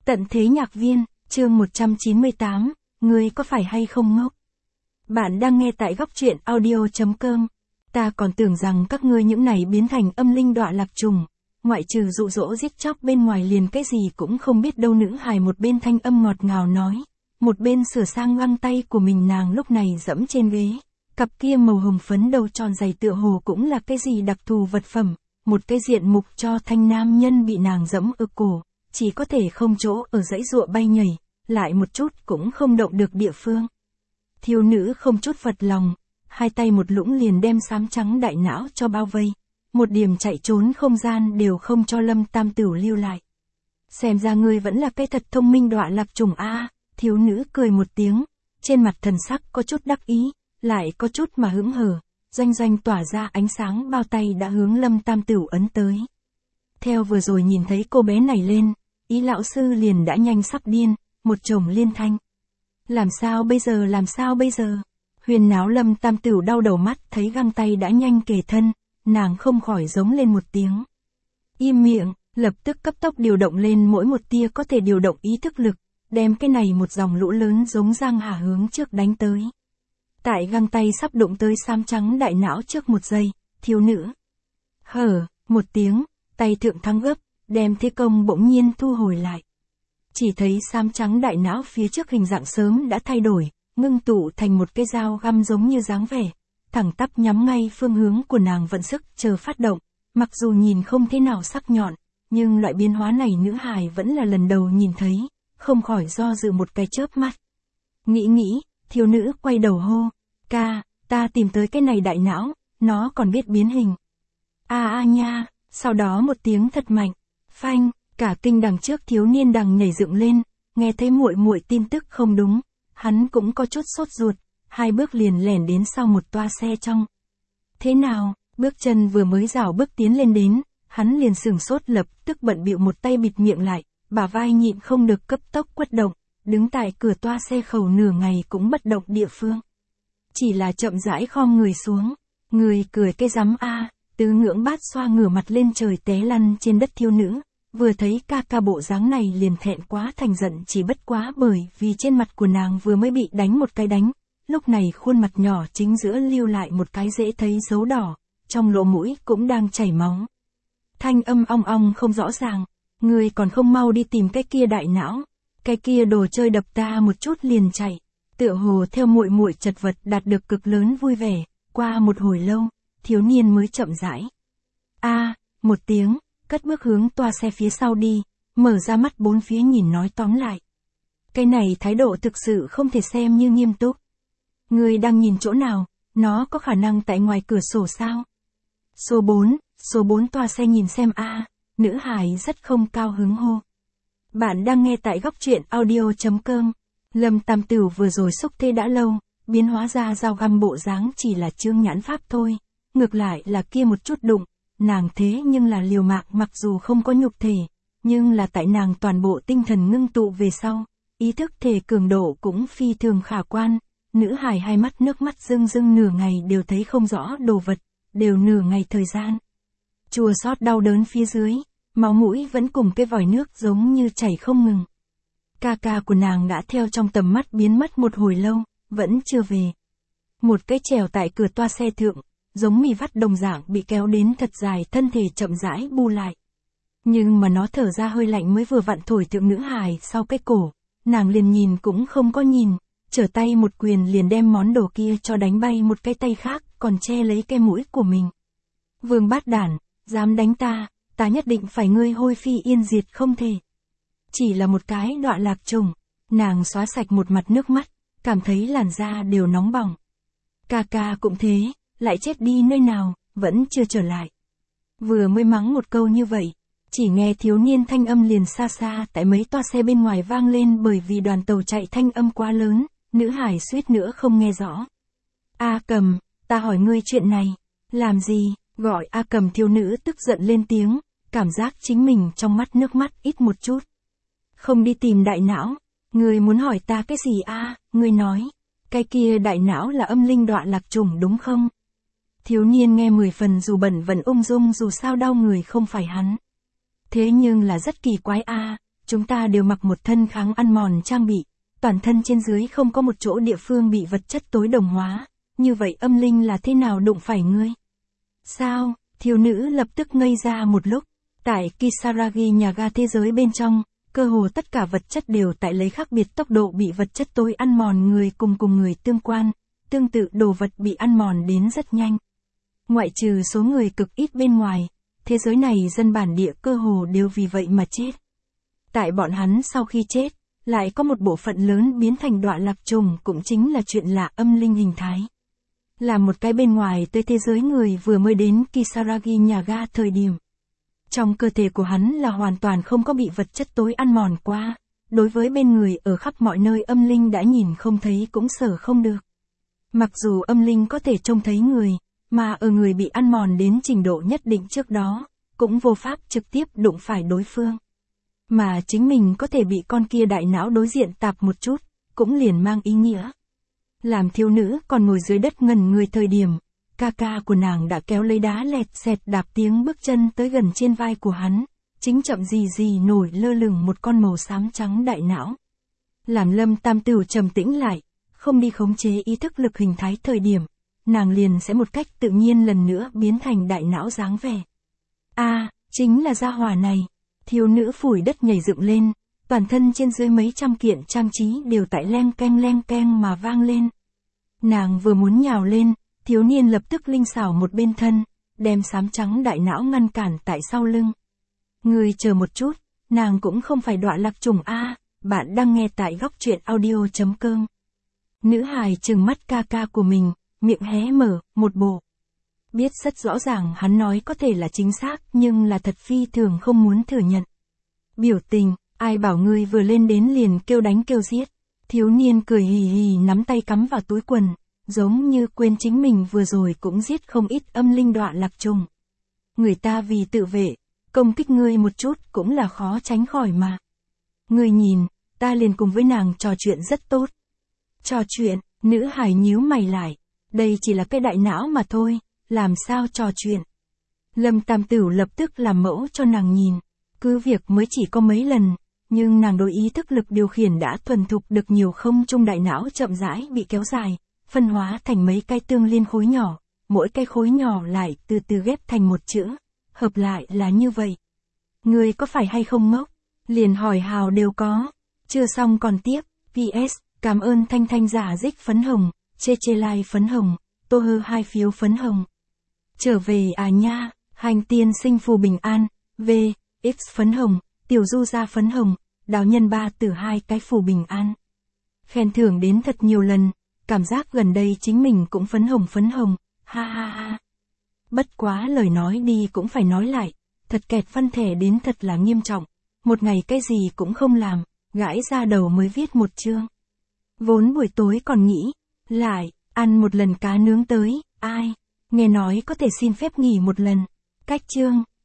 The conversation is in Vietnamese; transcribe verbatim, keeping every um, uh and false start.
Tận thế nhạc viên, chương một trăm chín mươi tám, ngươi có phải hay không ngốc? Bạn đang nghe tại góc truyện audio chấm com. Ta còn tưởng rằng các ngươi những này biến thành âm linh đọa lạc trùng, ngoại trừ dụ dỗ giết chóc bên ngoài liền cái gì cũng không biết đâu. Nữ hài một bên thanh âm ngọt ngào nói, một bên sửa sang găng tay của mình. Nàng lúc này dẫm trên ghế, cặp kia màu hồng phấn đầu tròn dày tựa hồ cũng là cái gì đặc thù vật phẩm, một cái diện mục cho thanh nam nhân bị nàng dẫm ở cổ, chỉ có thể không chỗ ở dãy dụa bay nhảy, lại một chút cũng không động được địa phương. Thiếu nữ không chút phật lòng, hai tay một lũng liền đem xám trắng đại não cho bao vây, một điểm chạy trốn không gian đều không cho Lâm Tam Tửu lưu lại. Xem ra ngươi vẫn là cái thật thông minh đọa lạc trùng a. Thiếu nữ cười một tiếng, trên mặt thần sắc có chút đắc ý, lại có chút mà hững hờ, doanh doanh tỏa ra ánh sáng bao tay đã hướng Lâm Tam Tửu ấn tới. Theo vừa rồi nhìn thấy cô bé này lên, ý lão sư liền đã nhanh sắp điên, một chồng liên thanh. Làm sao bây giờ, làm sao bây giờ? Huyền náo Lâm Tam Tửu đau đầu mắt thấy găng tay đã nhanh kề thân, nàng không khỏi giống lên một tiếng. Im miệng, lập tức cấp tốc điều động lên mỗi một tia có thể điều động ý thức lực, đem cái này một dòng lũ lớn giống giang hà hướng trước đánh tới. Tại găng tay sắp đụng tới xám trắng đại não trước một giây, thiếu nữ hở một tiếng, tay thượng thắng gấp, đem thế công bỗng nhiên thu hồi lại. Chỉ thấy xám trắng đại não phía trước hình dạng sớm đã thay đổi, ngưng tụ thành một cái dao găm giống như dáng vẻ, thẳng tắp nhắm ngay phương hướng của nàng vận sức chờ phát động. Mặc dù nhìn không thế nào sắc nhọn, nhưng loại biến hóa này nữ hài vẫn là lần đầu nhìn thấy, không khỏi do dự một cái chớp mắt. Nghĩ nghĩ, thiếu nữ quay đầu hô, ca, ta tìm tới cái này đại não, nó còn biết biến hình. A a nha, sau đó một tiếng thật mạnh, phanh, cả kinh đằng trước thiếu niên đằng nhảy dựng lên, nghe thấy muội muội tin tức không đúng, hắn cũng có chút sốt ruột, hai bước liền lẻn đến sau một toa xe trong. Thế nào, bước chân vừa mới rảo bước tiến lên đến, hắn liền sửng sốt lập tức bận bịu một tay bịt miệng lại, bả vai nhịn không được cấp tốc quất động, đứng tại cửa toa xe khẩu nửa ngày cũng bất động địa phương. Chỉ là chậm rãi khom người xuống, người cười cái rắm a, tứ ngưỡng bát xoa ngửa mặt lên trời té lăn trên đất. Thiếu nữ vừa thấy ca ca bộ dáng này liền thẹn quá thành giận, chỉ bất quá bởi vì trên mặt của nàng vừa mới bị đánh một cái đánh, lúc này khuôn mặt nhỏ chính giữa lưu lại một cái dễ thấy dấu đỏ, trong lỗ mũi cũng đang chảy máu. Thanh âm ong ong không rõ ràng, người còn không mau đi tìm cái kia đại não, cái kia đồ chơi đập ta một chút liền chạy. Tựa hồ theo muội muội chật vật đạt được cực lớn vui vẻ, qua một hồi lâu, thiếu niên mới chậm rãi. A, một tiếng, cất bước hướng toa xe phía sau đi, mở ra mắt bốn phía nhìn nói tóm lại. Cái này thái độ thực sự không thể xem như nghiêm túc. Người đang nhìn chỗ nào, nó có khả năng tại ngoài cửa sổ sao? Số bốn, số bốn toa xe nhìn xem a. Nữ hài rất không cao hứng hô. Bạn đang nghe tại góc truyện audio chấm com. Lâm Tam Tửu vừa rồi xúc thế đã lâu, biến hóa ra dao găm bộ dáng chỉ là chương nhãn pháp thôi, ngược lại là kia một chút đụng, nàng thế nhưng là liều mạng, mặc dù không có nhục thể, nhưng là tại nàng toàn bộ tinh thần ngưng tụ về sau, ý thức thể cường độ cũng phi thường khả quan. Nữ hài hai mắt nước mắt rưng rưng, nửa ngày đều thấy không rõ đồ vật, đều nửa ngày thời gian. Chua xót đau đớn phía dưới, máu mũi vẫn cùng cái vòi nước giống như chảy không ngừng. Ca ca của nàng đã theo trong tầm mắt biến mất một hồi lâu, vẫn chưa về. Một cái trèo tại cửa toa xe thượng, giống mì vắt đồng dạng bị kéo đến thật dài, thân thể chậm rãi bu lại. Nhưng mà nó thở ra hơi lạnh mới vừa vặn thổi thượng nữ hài sau cái cổ, nàng liền nhìn cũng không có nhìn, trở tay một quyền liền đem món đồ kia cho đánh bay, một cái tay khác còn che lấy cái mũi của mình. Vương bát đản, dám đánh ta, ta nhất định phải ngươi hôi phi yên diệt không thể. Chỉ là một cái đọa lạc trùng, nàng xóa sạch một mặt nước mắt, cảm thấy làn da đều nóng bỏng. Ca ca cũng thế, lại chết đi nơi nào, vẫn chưa trở lại. Vừa mới mắng một câu như vậy, chỉ nghe thiếu niên thanh âm liền xa xa tại mấy toa xe bên ngoài vang lên, bởi vì đoàn tàu chạy thanh âm quá lớn, nữ hải suýt nữa không nghe rõ. A Cầm, ta hỏi ngươi chuyện này, làm gì, gọi A Cầm. Thiếu nữ tức giận lên tiếng, cảm giác chính mình trong mắt nước mắt ít một chút. Không đi tìm đại não, ngươi muốn hỏi ta cái gì a? Ngươi nói, cái kia đại não là âm linh đọa lạc trùng đúng không? Thiếu niên nghe mười phần dù bẩn vẫn ung dung, dù sao đau người không phải hắn. Thế nhưng là rất kỳ quái a, chúng ta đều mặc một thân kháng ăn mòn trang bị, toàn thân trên dưới không có một chỗ địa phương bị vật chất tối đồng hóa, như vậy âm linh là thế nào đụng phải ngươi? Sao? Thiếu nữ lập tức ngây ra một lúc. Tại Kisaragi nhà ga thế giới bên trong, cơ hồ tất cả vật chất đều tại lấy khác biệt tốc độ bị vật chất tối ăn mòn người cùng cùng người tương quan, tương tự đồ vật bị ăn mòn đến rất nhanh. Ngoại trừ số người cực ít bên ngoài, thế giới này dân bản địa cơ hồ đều vì vậy mà chết. Tại bọn hắn sau khi chết, lại có một bộ phận lớn biến thành đọa lạc trùng, cũng chính là chuyện lạ âm linh hình thái. Là một cái bên ngoài tới thế giới người vừa mới đến Kisaragi nhà ga thời điểm. Trong cơ thể của hắn là hoàn toàn không có bị vật chất tối ăn mòn qua, đối với bên người ở khắp mọi nơi âm linh đã nhìn không thấy cũng sở không được. Mặc dù âm linh có thể trông thấy người, mà ở người bị ăn mòn đến trình độ nhất định trước đó, cũng vô pháp trực tiếp đụng phải đối phương. Mà chính mình có thể bị con kia đại não đối diện tạp một chút, cũng liền mang ý nghĩa. Làm thiếu nữ còn ngồi dưới đất ngẩn người thời điểm, ca ca của nàng đã kéo lấy đá lẹt xẹt đạp tiếng bước chân tới gần trên vai của hắn, chính chậm gì gì nổi lơ lửng một con màu xám trắng đại não. Làm Lâm Tam Tửu trầm tĩnh lại, không đi khống chế ý thức lực hình thái thời điểm, nàng liền sẽ một cách tự nhiên lần nữa biến thành đại não dáng vẻ. A, à, chính là gia hỏa này. Thiếu nữ phủi đất nhảy dựng lên, toàn thân trên dưới mấy trăm kiện trang trí đều tại leng keng leng keng mà vang lên. Nàng vừa muốn nhào lên, thiếu niên lập tức linh xảo một bên thân, đem xám trắng đại não ngăn cản tại sau lưng. Ngươi chờ một chút, nàng cũng không phải đọa lạc trùng A, bạn đang nghe tại góc truyện audio chấm com. Nữ hài trừng mắt ca ca của mình, miệng hé mở, một bộ. Biết rất rõ ràng hắn nói có thể là chính xác nhưng là thật phi thường không muốn thừa nhận. Biểu tình, ai bảo ngươi vừa lên đến liền kêu đánh kêu giết. Thiếu niên cười hì hì nắm tay cắm vào túi quần, giống như quên chính mình vừa rồi cũng giết không ít âm linh đọa lạc trùng. Người ta vì tự vệ, công kích ngươi một chút cũng là khó tránh khỏi mà. Ngươi nhìn, ta liền cùng với nàng trò chuyện rất tốt. Trò chuyện, nữ hài nhíu mày lại, đây chỉ là cái đại não mà thôi, làm sao trò chuyện. Lâm Tam Tửu lập tức làm mẫu cho nàng nhìn, cứ việc mới chỉ có mấy lần, nhưng nàng đối ý thức lực điều khiển đã thuần thục được nhiều không trung đại não chậm rãi bị kéo dài, phân hóa thành mấy cái tương liên khối nhỏ, mỗi cái khối nhỏ lại từ từ ghép thành một chữ, hợp lại là như vậy. Ngươi có phải hay không ngốc? Liền hỏi hào đều có. Chưa xong còn tiếp, pê ét, cảm ơn Thanh Thanh giả dích phấn hồng, chê chê like phấn hồng, tô hơ hai phiếu phấn hồng. Trở về à nha, hành tiên sinh phù bình an, v, x phấn hồng, tiểu du ra phấn hồng, đào nhân ba từ hai cái phù bình an. Khen thưởng đến thật nhiều lần, cảm giác gần đây chính mình cũng phấn hồng phấn hồng, ha ha ha. Bất quá lời nói đi cũng phải nói lại, thật kẹt văn thể đến thật là nghiêm trọng, một ngày cái gì cũng không làm, gãi ra đầu mới viết một chương. Vốn buổi tối còn nghĩ, lại, ăn một lần cá nướng tới, ai, nghe nói có thể xin phép nghỉ một lần, cách chương,